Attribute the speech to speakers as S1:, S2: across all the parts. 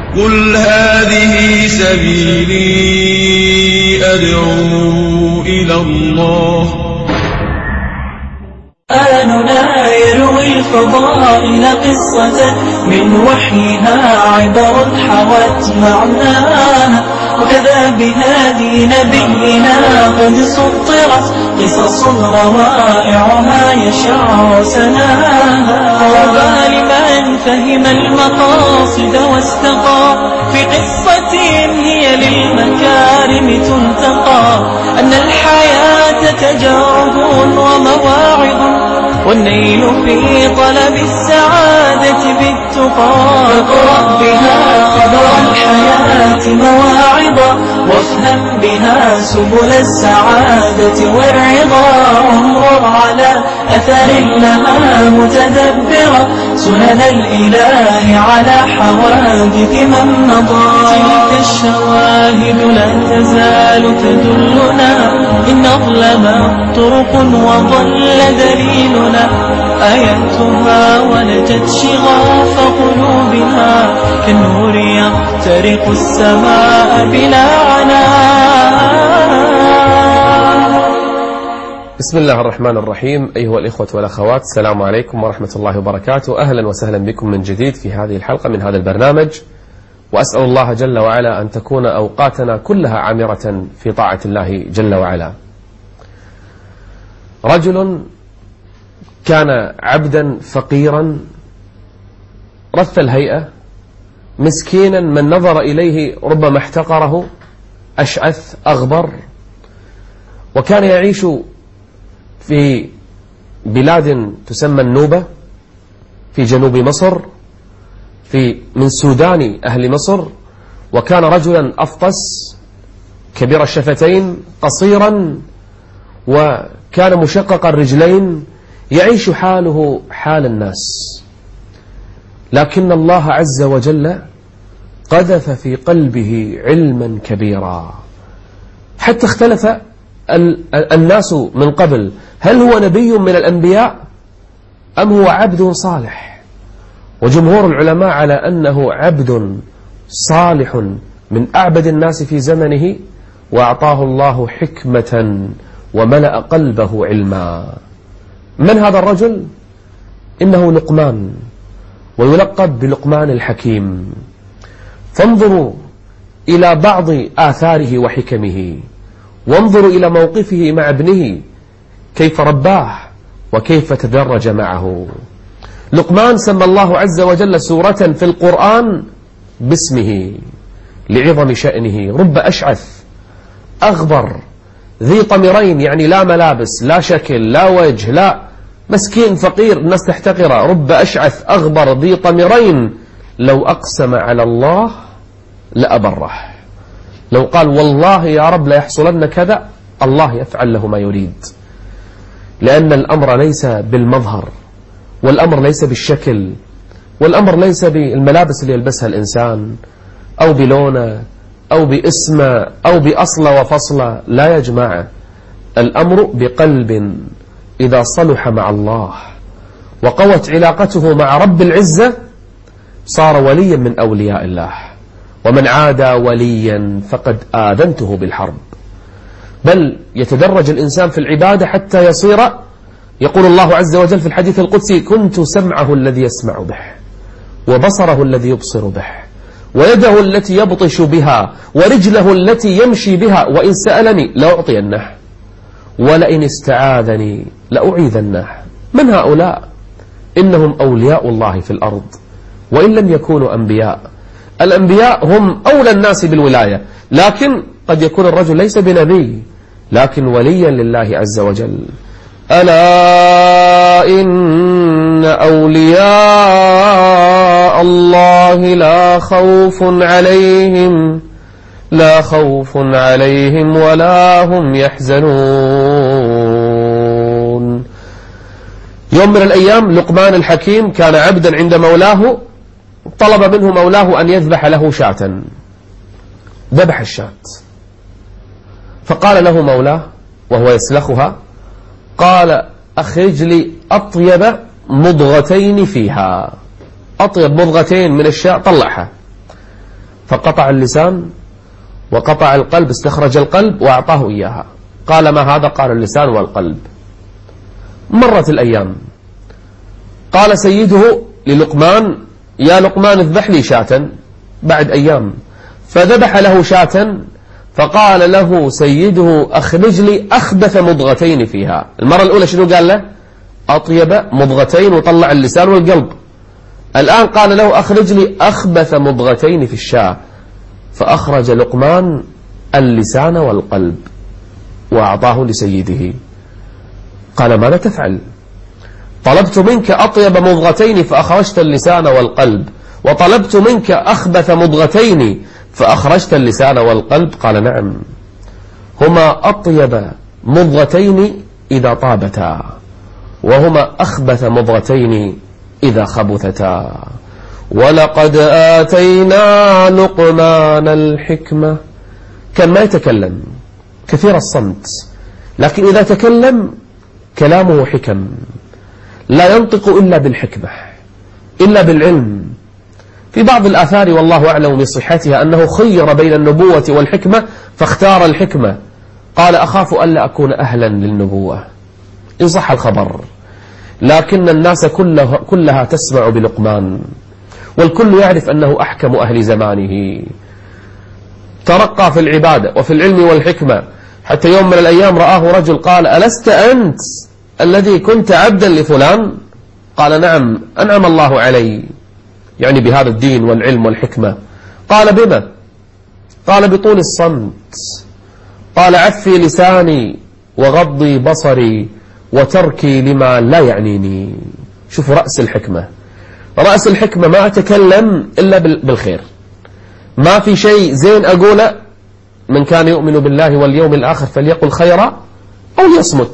S1: قل هذه سبيلي أدعو إلى الله.
S2: آننا يروي الفضائل قصة من وحيها عبر حوت معناها، وكذا بهادي نبينا قد سطرت قصص روائعها يشع سناها. طوبى لمن فهم المقاصد واستقى في قصة هي للمكارم تنتقى، أن الحياة تجارب ومواعظ والنيل في طلب السعادة بالتقى. اقرأ بها خبر الحياة مواعظا، وافهم بها سبل السعادة والرضا. انظر على أثر لها متدبرا سنن الإله على حوادث من مضى. تلك الشواهد لا تزال تدلنا إن أظلمت طرق وضل دليلنا. آياتها ولجت شغاف قلوبها كالنور يخترق السماء بلا عناء.
S3: بسم الله الرحمن الرحيم. أيها الإخوة والأخوات، السلام عليكم ورحمة الله وبركاته. أهلا وسهلا بكم من جديد في هذه الحلقة من هذا البرنامج، وأسأل الله جل وعلا أن تكون أوقاتنا كلها عامرة في طاعة الله جل وعلا. رجل كان عبدا فقيرا رث الهيئة مسكينا، من نظر إليه ربما احتقره، أشعث أغبر، وكان يعيش في بلاد تسمى النوبة في جنوب مصر، من سودان أهل مصر. وكان رجلا أفطس كبير الشفتين قصيرا، وكان مشقق الرجلين، يعيش حاله حال الناس. لكن الله عز وجل قذف في قلبه علما كبيرا، حتى اختلف الناس من قبل، هل هو نبي من الأنبياء أم هو عبد صالح؟ وجمهور العلماء على أنه عبد صالح من أعبد الناس في زمنه، وأعطاه الله حكمة وملأ قلبه علما. من هذا الرجل؟ إنه لقمان، ويلقب بلقمان الحكيم. فانظروا إلى بعض آثاره وحكمه، وانظروا إلى موقفه مع ابنه كيف رباه وكيف تدرج معه. لقمان سمى الله عز وجل سورة في القرآن باسمه لعظم شأنه. رب أشعث أغبر ذي طمرين، يعني لا ملابس لا شكل لا وجه، لا مسكين فقير الناس تحتقره. رب أشعث أغبر ذي طمرين لو أقسم على الله لأبره. لو قال والله يا رب لا يحصلن كذا، الله يفعل له ما يريد، لأن الأمر ليس بالمظهر، والأمر ليس بالشكل، والأمر ليس بالملابس اللي يلبسها الإنسان، أو بلونه، أو باسمه، أو بأصله وفصله. لا يا جماعة، الأمر بقلب إذا صلح مع الله وقوت علاقته مع رب العزة صار وليا من أولياء الله. ومن عادى وليا فقد آذنته بالحرب. بل يتدرج الإنسان في العبادة حتى يصير، يقول الله عز وجل في الحديث القدسي: كنت سمعه الذي يسمع به، وبصره الذي يبصر به، ويده التي يبطش بها، ورجله التي يمشي بها، وإن سألني لأعطينه، ولئن استعاذني لأعيذنه. من هؤلاء؟ إنهم أولياء الله في الأرض، وإن لم يكونوا أنبياء. الأنبياء هم أولى الناس بالولاية، لكن قد يكون الرجل ليس بنبي لكن وليا لله عز وجل. ألا إن أولياء الله لا خوف عليهم ولا هم يحزنون. يوم من الأيام لقمان الحكيم كان عبدا عند مولاه، طلب منه مولاه أن يذبح له شاة. ذبح الشاة، فقال له مولاه وهو يسلخها، قال: أخرج لي أطيب مضغتين فيها، أطيب مضغتين من الشاة طلعها. فقطع اللسان وقطع القلب، استخرج القلب وأعطاه إياها. قال ما هذا؟ قال اللسان والقلب. مرت الأيام، قال سيده للقمان يا لقمان اذبح لي شاة. بعد أيام فذبح له شاة، فقال له سيده أخرج لي أخبث مضغتين فيها. المرة الأولى شنو قال له؟ أطيب مضغتين وطلع اللسان والقلب. الآن قال له أخرج لي أخبث مضغتين في الشاة، فأخرج لقمان اللسان والقلب وأعطاه لسيده. قال ماذا تفعل؟ طلبت منك أطيب مضغتين فأخرجت اللسان والقلب، وطلبت منك أخبث مضغتين فأخرجت اللسان والقلب. قال نعم، هما أطيب مضغتين إذا طابتا، وهما أخبث مضغتين إذا خبثتا. ولقد آتينا لقمان الحكمة. كان ما يتكلم، كثير الصمت، لكن إذا تكلم كلامه حكم، لا ينطق إلا بالحكمة، إلا بالعلم. في بعض الآثار والله أعلم بصحتها أنه خير بين النبوة والحكمة فاختار الحكمة. قال أخاف ألا أكون أهلا للنبوة، إن صح الخبر، لكن الناس كلها تسمع بلقمان، والكل يعرف أنه أحكم أهل زمانه. ترقى في العبادة وفي العلم والحكمة، حتى يوم من الأيام رآه رجل قال ألست أنت الذي كنت عبدا لفلان؟ قال نعم، أنعم الله علي، يعني بهذا الدين والعلم والحكمة. قال بما؟ قال بطول الصمت. قال عفي لساني وغضي بصري وتركي لما لا يعنيني. شوفوا رأس الحكمة، رأس الحكمة ما أتكلم إلا بالخير، ما في شيء زين أقوله. من كان يؤمن بالله واليوم الآخر فليقل خيرا أو ليصمت.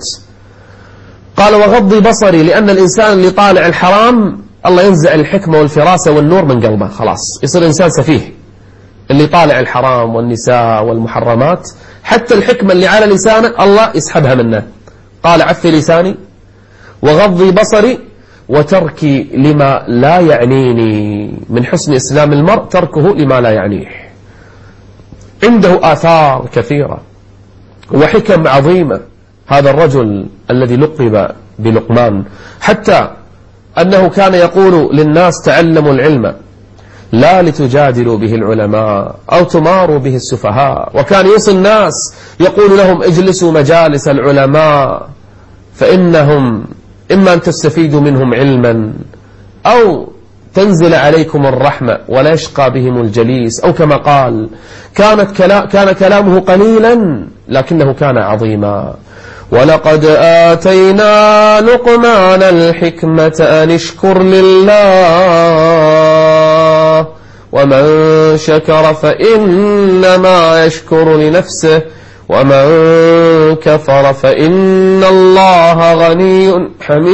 S3: قال وغضي بصري، لأن الإنسان اللي طالع الحرام الله ينزع الحكمة والفراسة والنور من قلبه، خلاص يصير إنسان سفيه. اللي طالع الحرام والنساء والمحرمات، حتى الحكمة اللي على لسانه الله يسحبها منه. قال عفي لساني وغضي بصري وتركي لما لا يعنيني. من حسن إسلام المرء تركه لما لا يعنيه. عنده آثار كثيرة وحكم عظيمة هذا الرجل الذي لقب بلقمان، حتى أنه كان يقول للناس تعلموا العلم لا لتجادلوا به العلماء أو تماروا به السفهاء. وكان يوصي الناس يقول لهم اجلسوا مجالس العلماء فإنهم إما أن تستفيدوا منهم علما أو تنزل عليكم الرحمة ولا يشقى بهم الجليس. أو كما قال كان كلامه قليلا لكنه كان عظيما. ولقد آتينا لقمان الحكمة أن اشكر لله ومن شكر فإنما يشكر لنفسه ومن كفر فإن الله غني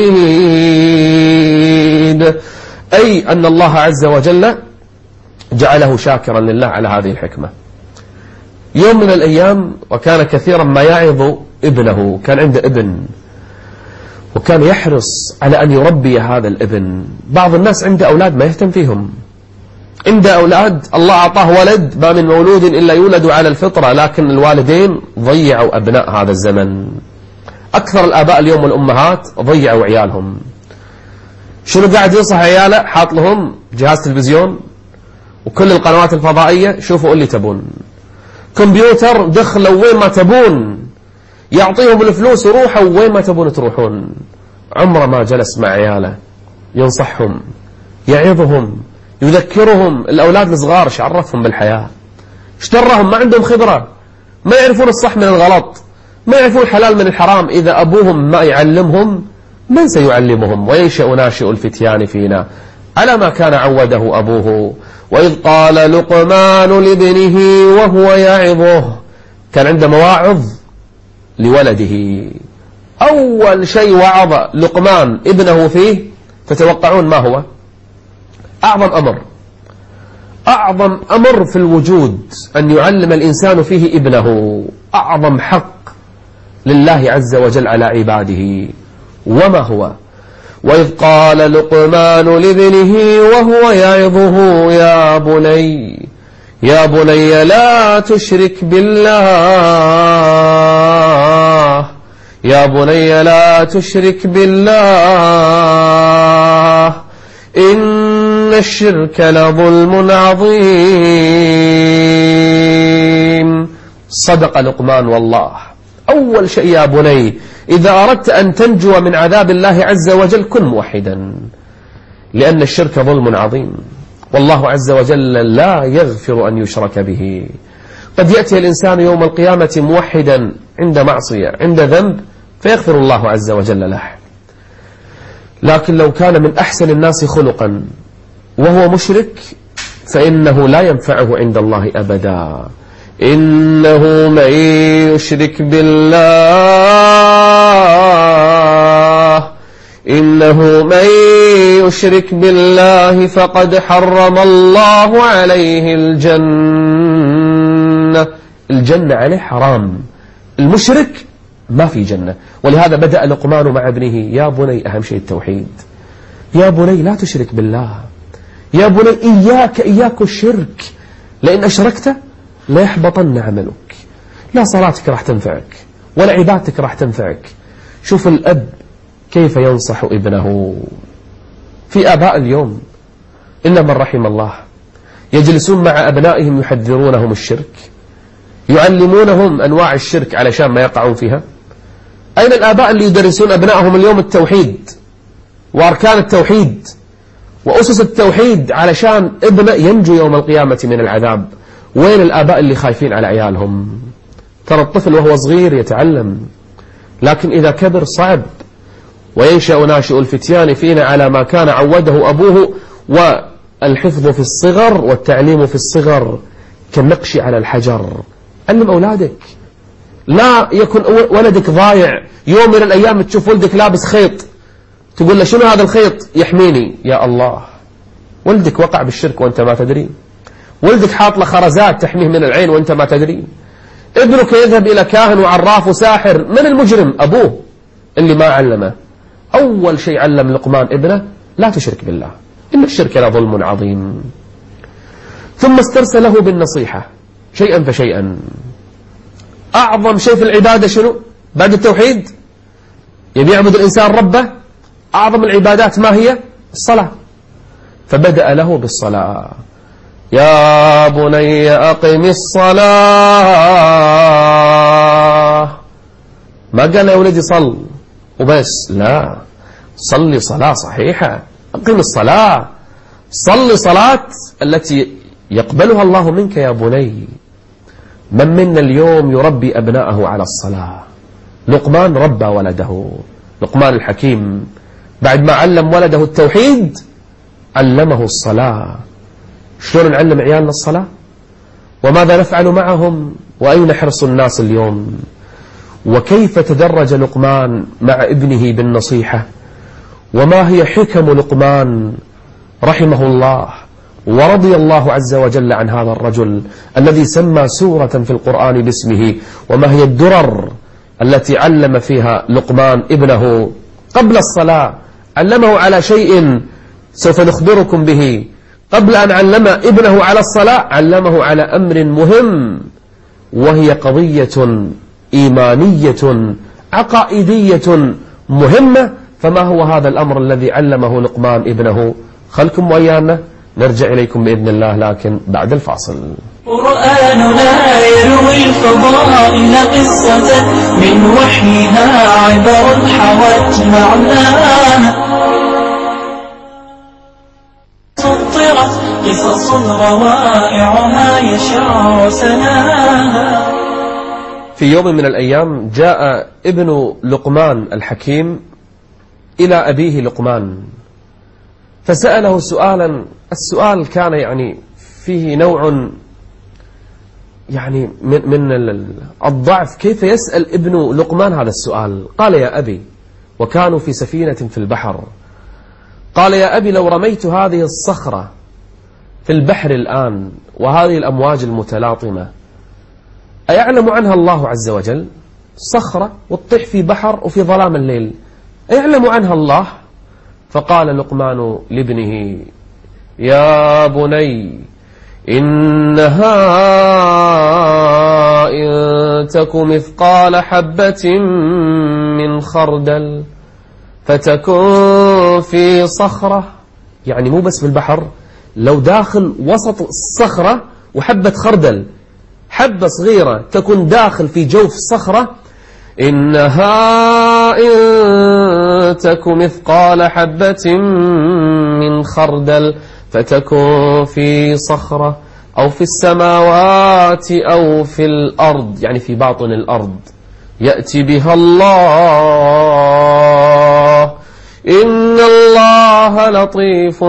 S3: حميد. أي أن الله عز وجل جعله شاكرا لله على هذه الحكمة. يوم من الأيام وكان كثيرا ما يعظ ابنه، كان عنده ابن وكان يحرص على أن يربي هذا الابن. بعض الناس عنده أولاد ما يهتم فيهم، عنده أولاد الله أعطاه ولد، ما من مولود إلا يولد على الفطرة، لكن الوالدين ضيعوا أبناء هذا الزمن. أكثر الآباء اليوم والأمهات ضيعوا عيالهم. شنو قاعد ينصح عياله؟ حاط لهم جهاز تلفزيون وكل القنوات الفضائية، شوفوا اللي تبون، كمبيوتر دخلوا وين ما تبون، يعطيهم الفلوس وروحوا وين ما تبون تروحون. عمره ما جلس مع عياله ينصحهم يعظهم يذكرهم. الأولاد الصغار ايش عرفهم بالحياة؟ اشترهم، ما عندهم خبرة، ما يعرفون الصح من الغلط، ما يعرفون الحلال من الحرام. إذا أبوهم ما يعلمهم من سيعلمهم؟ وينشأ ناشئ الفتيان فينا على ما كان عوده أبوه. وإذ قال لقمان لابنه وهو يعظه، كان عنده مواعظ لولده. أول شيء وعظ لقمان ابنه فيه تتوقعون ما هو؟ أعظم أمر في الوجود أن يعلم الإنسان فيه ابنه، أعظم حق لله عز وجل على عباده. وما هو؟ وإذ قال لقمان لابنه وهو يعظه يا بني يا بني لا تشرك بالله، يا بني لا تشرك بالله، إن الشرك لظلم عظيم. صدق لقمان والله. أول شيء يا بني، إذا أردت أن تنجو من عذاب الله عز وجل كن موحدا، لأن الشرك ظلم عظيم، والله عز وجل لا يغفر أن يشرك به. قد يأتي الإنسان يوم القيامة موحدا عند معصية، عند ذنب، فيغفر الله عز وجل له، لكن لو كان من أحسن الناس خلقا وهو مشرك فإنه لا ينفعه عند الله أبدا. إنه من يشرك بالله، إنه من يشرك بالله فقد حرم الله عليه الجنة. الجنة عليه حرام، المشرك ما في جنة. ولهذا بدأ لقمان مع ابنه: يا بني، أهم شيء التوحيد، يا بني لا تشرك بالله، يا بني إياك الشرك، لأن أشركت لا يحبطن عملك، لا صلاتك راح تنفعك ولا عبادتك راح تنفعك. شوف الأب كيف ينصح ابنه. في آباء اليوم إلا من رحم الله يجلسون مع أبنائهم يحذرونهم الشرك، يعلمونهم أنواع الشرك علشان ما يقعون فيها. أين الآباء اللي يدرسون أبنائهم اليوم التوحيد وأركان التوحيد وأسس التوحيد علشان ابنه ينجو يوم القيامة من العذاب؟ وين الآباء اللي خايفين على عيالهم؟ ترى الطفل وهو صغير يتعلم، لكن إذا كبر صعب. وينشأ ناشئ الفتيان فينا على ما كان عوده أبوه، والحفظ في الصغر والتعليم في الصغر كالنقش على الحجر. علم أولادك، لا يكن ولدك ضايع. يوم من الأيام تشوف ولدك لابس خيط تقول له: شنو هذا الخيط؟ يحميني. يا الله، ولدك وقع بالشرك وأنت ما تدري. ولدك حاط له خرزات تحميه من العين وأنت ما تدري. ابنك يذهب إلى كاهن وعراف وساحر. من المجرم؟ أبوه اللي ما علمه. أول شيء علم لقمان ابنه: لا تشرك بالله، إن الشرك لظلم عظيم. ثم استرسله بالنصيحة شيئا فشيئا. أعظم شيء في العبادة شنو بعد التوحيد؟ يبي يعبد الإنسان ربه، أعظم العبادات ما هي؟ الصلاة. فبدأ له بالصلاة: يا بني أقم الصلاة. ما قال يا ولدي صل وبس، لا، صلي صلاة صحيحة، أقم الصلاة، صلي صلاة التي يقبلها الله منك يا بني. من منا اليوم يربي أبناءه على الصلاة؟ لقمان ربى ولده، لقمان الحكيم بعد ما علم ولده التوحيد علمه الصلاة. شلون نعلم عيالنا الصلاة؟ وماذا نفعل معهم؟ وأين حرص الناس اليوم؟ وكيف تدرج لقمان مع ابنه بالنصيحة؟ وما هي حكم لقمان رحمه الله ورضي الله عز وجل عن هذا الرجل الذي سمى سورة في القرآن باسمه؟ وما هي الدرر التي علم فيها لقمان ابنه قبل الصلاة؟ علمه على شيء سوف نخبركم به. قبل أن علم ابنه على الصلاة علمه على أمر مهم، وهي قضية إيمانية عقائدية مهمة. فما هو هذا الأمر الذي علمه لقمان ابنه؟ خلكم ويانا، نرجع إليكم بإذن الله لكن بعد الفاصل.
S2: قرآننا يروي الفضائل قصة من وحيها عبر حوت معناها، سطرت قصص روائعها يشع سناها.
S3: في يوم من الأيام جاء ابن لقمان الحكيم إلى أبيه لقمان فسأله سؤالا. السؤال كان يعني فيه نوع يعني من الضعف. كيف يسأل ابن لقمان هذا السؤال؟ قال: يا أبي، وكانوا في سفينة في البحر، قال: يا أبي، لو رميت هذه الصخرة في البحر الآن وهذه الأمواج المتلاطمة أيعلم عنها الله عز وجل؟ صخرة وتطيح في بحر وفي ظلام الليل، أيعلم عنها الله؟ فقال لقمان لابنه: يا بني، إنها إن تك مثقال حبة من خردل فتكون في صخرة، يعني مو بس في البحر، لو داخل وسط الصخرة وحبة خردل، حبة صغيرة تكون داخل في جوف صخرة. إنها إن تك مثقال حبة من خردل فتكون في صخرة أو في السماوات أو في الأرض، يعني في باطن الأرض، يأتي بها الله، إن الله لطيف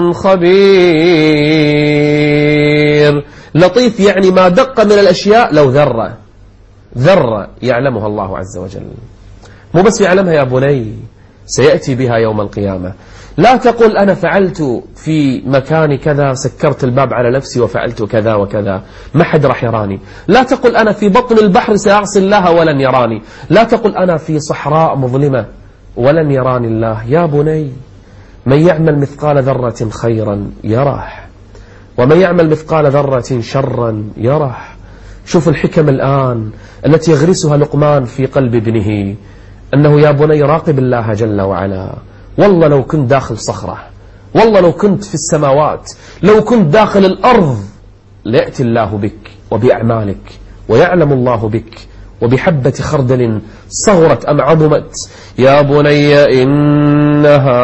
S3: خبير. لطيف يعني ما دق من الأشياء لو ذرة يعلمها الله عز وجل. مو بس يعلمها يا بني، سيأتي بها يوم القيامة. لا تقل أنا فعلت في مكان كذا، سكرت الباب على نفسي وفعلت كذا وكذا، ما حد راح يراني. لا تقل أنا في بطن البحر سأعصي الله ولن يراني. لا تقل أنا في صحراء مظلمة ولن يراني الله. يا بني، من يعمل مثقال ذرة خيرا يره، ومن يعمل مثقال ذرة شرا يره. شوف الحكم الآن التي يغرسها لقمان في قلب ابنه، أنه يا بني راقب الله جل وعلا. والله لو كنت داخل صخرة، والله لو كنت في السماوات، لو كنت داخل الأرض، ليأتي الله بك وبأعمالك، ويعلم الله بك وبحبة خردل صغرت أم عظمت. يا بني إنها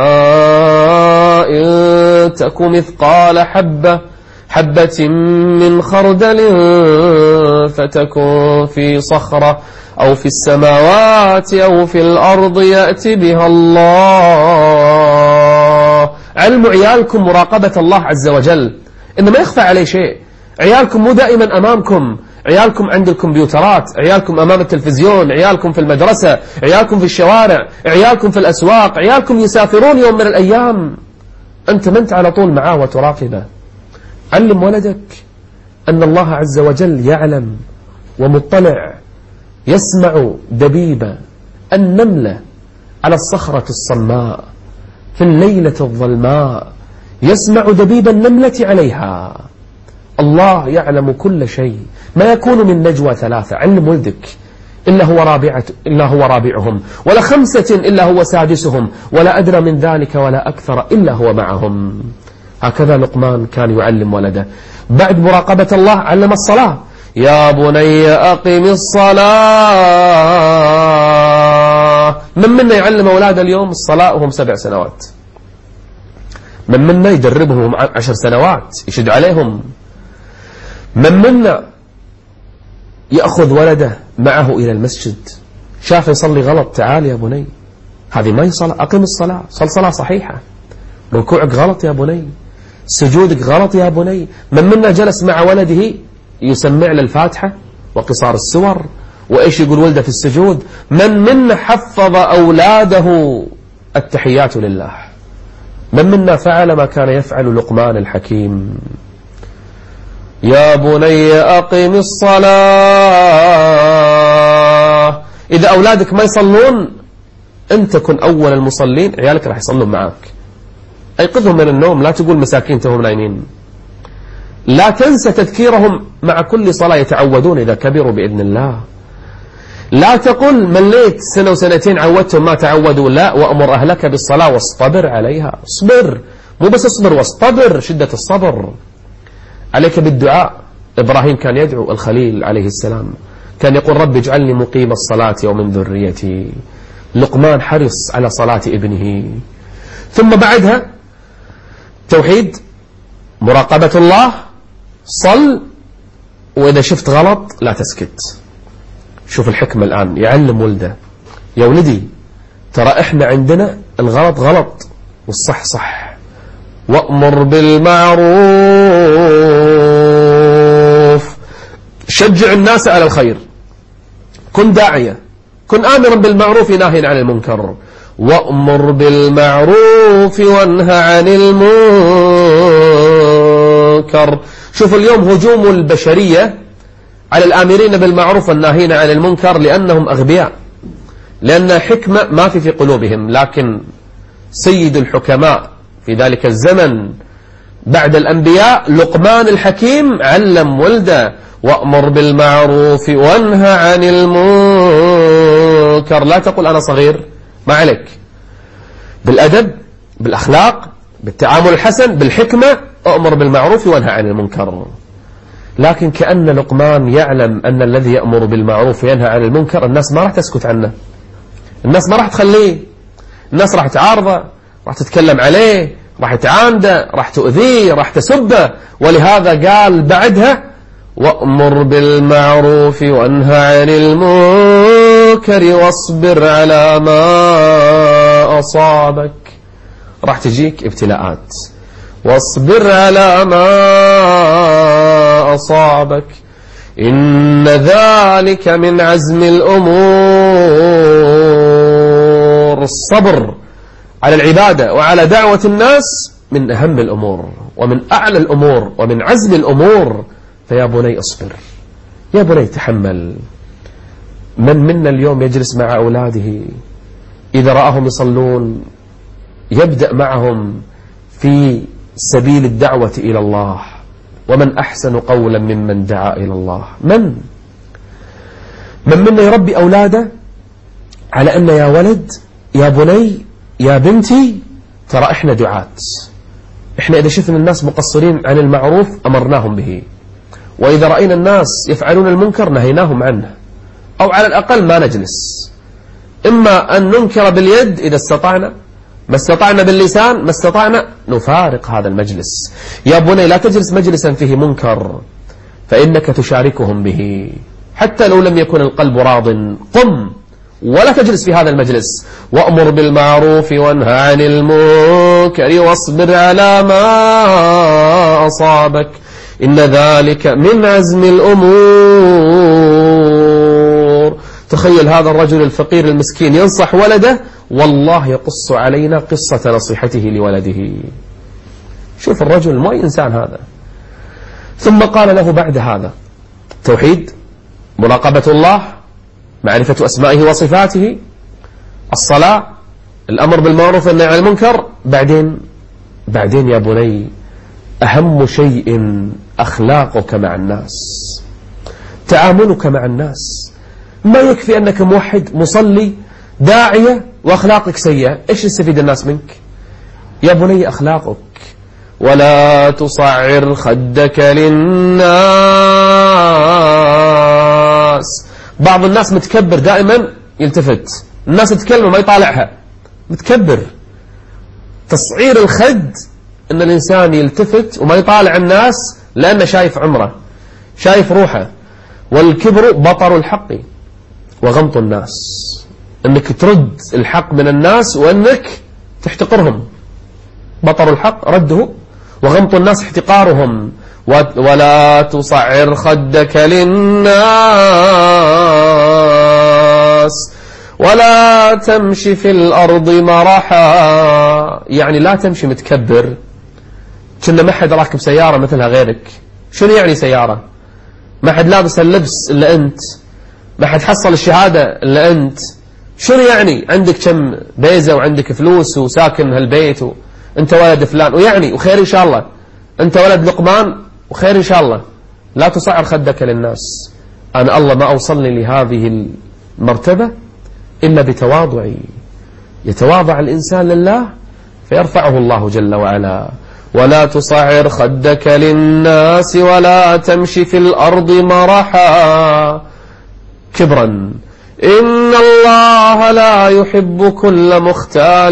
S3: إن تك مثقال حبة من خردل فتكون في صخرة أو في السماوات أو في الأرض يأتي بها الله. علم عيالكم مراقبة الله عز وجل، إنه ما يخفى عليه شيء. عيالكم مو دائما أمامكم، عيالكم عند الكمبيوترات، عيالكم أمام التلفزيون، عيالكم في المدرسة، عيالكم في الشوارع، عيالكم في الأسواق، عيالكم يسافرون يوم من الأيام. أنت منت على طول معاه وتراقبه. علم ولدك أن الله عز وجل يعلم ومطلع، يسمع دبيب النملة على الصخرة الصماء في الليلة الظلماء، يسمع دبيب النملة عليها. الله يعلم كل شيء. ما يكون من نجوى ثلاثة، علم ولدك، إلا هو رابعهم، ولا خمسة إلا هو سادسهم، ولا أدرى من ذلك ولا أكثر إلا هو معهم. هكذا لقمان كان يعلم ولده. بعد مراقبة الله علم الصلاة. يا بني أقم الصلاة. من منا يعلم أولاده اليوم الصلاة وهم 7 سنوات؟ من منا يدربهم 10 سنوات يشد عليهم؟ من منا يأخذ ولده معه إلى المسجد، شاف يصلي غلط، تعال يا بني هذه ما هي صلاة، أقم الصلاة، صلاة صحيحة. ركوعك غلط يا بني، سجودك غلط يا بني. من منا جلس مع ولده يسمع للفاتحة وقصار السور وإيش يقول ولده في السجود؟ من منا حفظ أولاده التحيات لله؟ من منا فعل ما كان يفعل لقمان الحكيم؟ يا بني أقم الصلاة. إذا أولادك ما يصلون، أنت كن أول المصلين، عيالك راح يصلون معك. أيقظهم من النوم، لا تقول مساكين تهم نايمين. لا تنسى تذكيرهم مع كل صلاة، يتعودون إذا كبروا بإذن الله. لا تقل مليت سنة وسنتين عودتهم ما تعودوا، لا، وأمر أهلك بالصلاة واصطبر عليها. اصبر، مو بس اصبر، واصطبر، شدة الصبر. عليك بالدعاء. إبراهيم كان يدعو، الخليل عليه السلام كان يقول رب اجعلني مقيم الصلاة ومن ذريتي. لقمان حرص على صلاة ابنه. ثم بعدها توحيد، مراقبة الله، صل، وإذا شفت غلط لا تسكت. شوف الحكمة الآن، يعلم ولده. يا ولدي ترى إحنا عندنا الغلط غلط والصح صح. وأمر بالمعروف، شجع الناس على الخير، كن داعية، كن آمرا بالمعروف ناهيا عن المنكر. وأمر بالمعروف وانهى عن المنكر. شوف اليوم هجوم البشرية على الآمرين بالمعروف والناهين عن المنكر لأنهم أغبياء، لأن حكمة ما في قلوبهم. لكن سيد الحكماء في ذلك الزمن بعد الأنبياء لقمان الحكيم علم ولده وأمر بالمعروف وانهى عن المنكر. لا تقول أنا صغير، ما عليك، بالأدب، بالأخلاق، بالتعامل الحسن، بالحكمة، أمر بالمعروف وانهى عن المنكر. لكن كأن لقمان يعلم أن الذي يأمر بالمعروف وينهى عن المنكر الناس ما راح تسكت عنه، الناس ما راح تخليه، الناس راح تعارضه، راح تتكلم عليه، راح تعانده، راح تؤذيه، راح تسبه. ولهذا قال بعدها وأمر بالمعروف وانهى عن المنكر واصبر على ما أصابك. راح تجيك ابتلاءات، واصبر على ما أصابك إن ذلك من عزم الأمور. الصبر على العبادة وعلى دعوة الناس من أهم الأمور ومن أعلى الأمور ومن عزم الأمور. فيا بني اصبر، يا بني تحمل. من منا اليوم يجلس مع أولاده إذا رآهم يصلون يبدأ معهم في سبيل الدعوة إلى الله؟ ومن أحسن قولا ممن دعا إلى الله؟ من منا يربي أولاده على أن يا ولد، يا بني، يا بنتي، ترى إحنا دعاة، إحنا إذا شفنا الناس مقصرين عن المعروف أمرناهم به، وإذا رأينا الناس يفعلون المنكر نهيناهم عنه، أو على الأقل ما نجلس. إما أن ننكر باليد إذا استطعنا، ما استطعنا باللسان، ما استطعنا نفارق هذا المجلس. يا بني لا تجلس مجلسا فيه منكر فإنك تشاركهم به، حتى لو لم يكن القلب راض. قم ولا تجلس في هذا المجلس. وأمر بالمعروف وانهى عن المنكر واصبر على ما أصابك إن ذلك من عزم الأمور. تخيل هذا الرجل الفقير المسكين ينصح ولده، والله يقص علينا قصة نصيحته لولده. شوف الرجل ما إنسان هذا. ثم قال له بعد هذا توحيد، مراقبة الله، معرفة أسمائه وصفاته، الصلاة، الأمر بالمعروف والنهي عن المنكر. بعدين يا بني أهم شيء أخلاقك مع الناس، تعاملك مع الناس. ما يكفي أنك موحد مصلي داعية وأخلاقك سيئة، إيش يستفيد الناس منك؟ يا بني أخلاقك. ولا تصعر خدك للناس. بعض الناس متكبر دائما يلتفت، الناس تتكلم ما يطالعها، متكبر. تصعير الخد أن الإنسان يلتفت وما يطالع الناس لأنه شايف عمره، شايف روحه. والكبر بطر الحق وغمط الناس، أنك ترد الحق من الناس وأنك تحتقرهم. بطر الحق رده، وغمط الناس احتقارهم. ولا تصعر خدك للناس ولا تمشي في الأرض مرحا. يعني لا تمشي متكبر كنا ما حد راكب سيارة مثلها غيرك. شنو يعني سيارة؟ ما حد لابس اللبس إلا أنت، ما حد حصل الشهادة إلا أنت. شنو يعني عندك كم بيزة وعندك فلوس وساكن هالبيت وأنت ولد فلان ويعني وخير إن شاء الله، أنت ولد لقمان وخير إن شاء الله. لا تصعر خدك للناس. أنا الله ما أوصلني لهذه المرتبة إلا بتواضعي. يتواضع الإنسان لله فيرفعه الله جل وعلا. ولا تصعر خدك للناس ولا تمشي في الأرض مرحا كبرا إن الله لا يحب كل مختال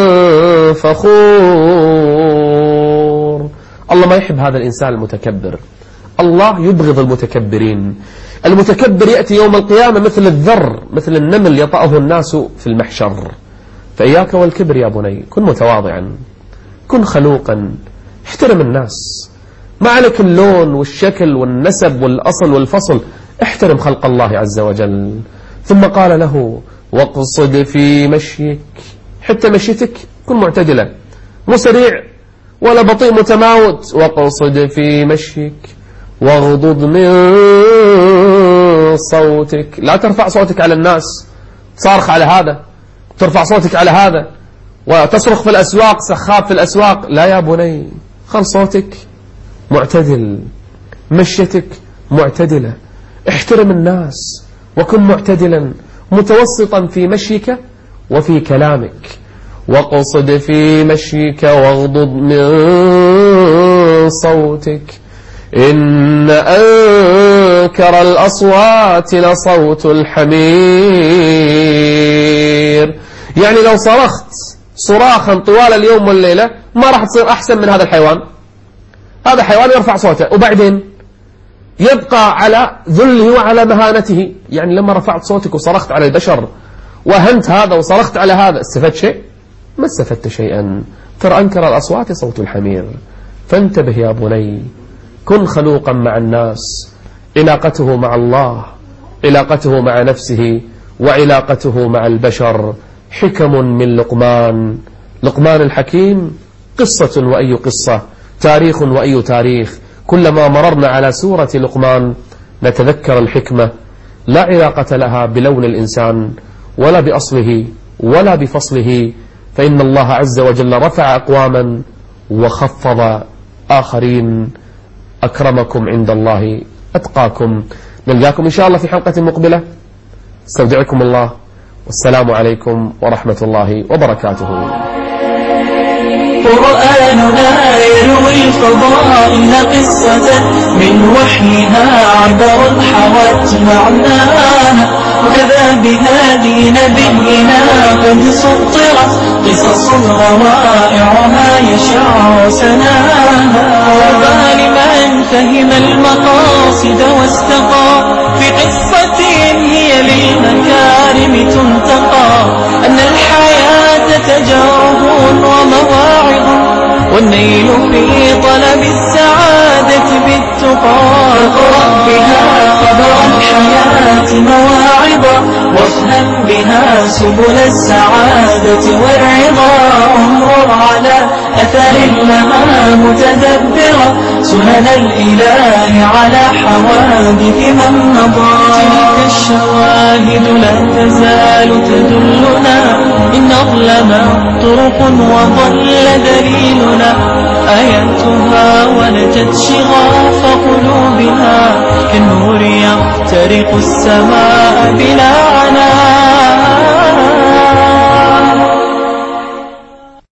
S3: فخور. الله ما يحب هذا الإنسان المتكبر، الله يبغض المتكبرين. المتكبر يأتي يوم القيامة مثل الذر، مثل النمل يطأه الناس في المحشر. فإياك والكبر يا بني، كن متواضعا، كن خلوقا، احترم الناس، ما عليك اللون والشكل والنسب والأصل والفصل، احترم خلق الله عز وجل. ثم قال له واقصد في مشيك، حتى مشيتك كن معتدلة، مو سريع ولا بطيء متماوت. واقصد في مشيك واغضض من صوتك. لا ترفع صوتك على الناس، تصارخ على هذا، ترفع صوتك على هذا، وتصرخ في الأسواق، سخاب في الأسواق. لا يا بني، خل صوتك معتدل، مشيتك معتدلة، احترم الناس وكن معتدلا متوسطا في مشيك وفي كلامك، واقصد في مشيك واغضض من صوتك، إن أنكر الأصوات لصوت الحمير. يعني لو صرخت صراخا طوال اليوم والليلة ما راح تصير أحسن من هذا الحيوان. هذا حيوان يرفع صوته وبعدين يبقى على ذله وعلى مهانته. يعني لما رفعت صوتك وصرخت على البشر وهنت هذا وصرخت على هذا، استفدت شيء؟ ما استفدت شيئا. ترى أنكر الأصوات صوت الحمير. فانتبه يا بني، كن خلوقا مع الناس. علاقته مع الله، علاقته مع نفسه، وعلاقته مع البشر. حكم من لقمان الحكيم، قصة وأي قصة، تاريخ وأي تاريخ. كلما مررنا على سورة لقمان نتذكر الحكمة، لا علاقة لها بلون الإنسان ولا بأصله ولا بفصله، فإن الله عز وجل رفع أقواما وخفض آخرين. أكرمكم عند الله أتقاكم. نلقاكم إن شاء الله في حلقة مقبلة. استودعكم الله، والسلام عليكم ورحمة الله وبركاته.
S2: قرآننا يروي الفضائل قصة من وحيها عبر حوت معناها، وكذا بهادي نبينا قد سطرت قصص روائعها يشع سناها. وبال من فهم المقاصد واستقى في قصة هي للمكارم تنتقى، أن الحياة تجارب ومواعظ، والنيل في طلب السعادة بالتقى. اقرأ بها خبر الحياة مواعظا، وافهم بها سبل السعادة والرضا. انظر على أثر لها متدبرا، سنن الإله على حوادث من مضى. تلك الشواهد لا تزال تدلنا، إن أظلمت طرق وضل دليلنا. آياتها ولجت شغاف قلوبها، كالنور يخترق السماء بلا عناء.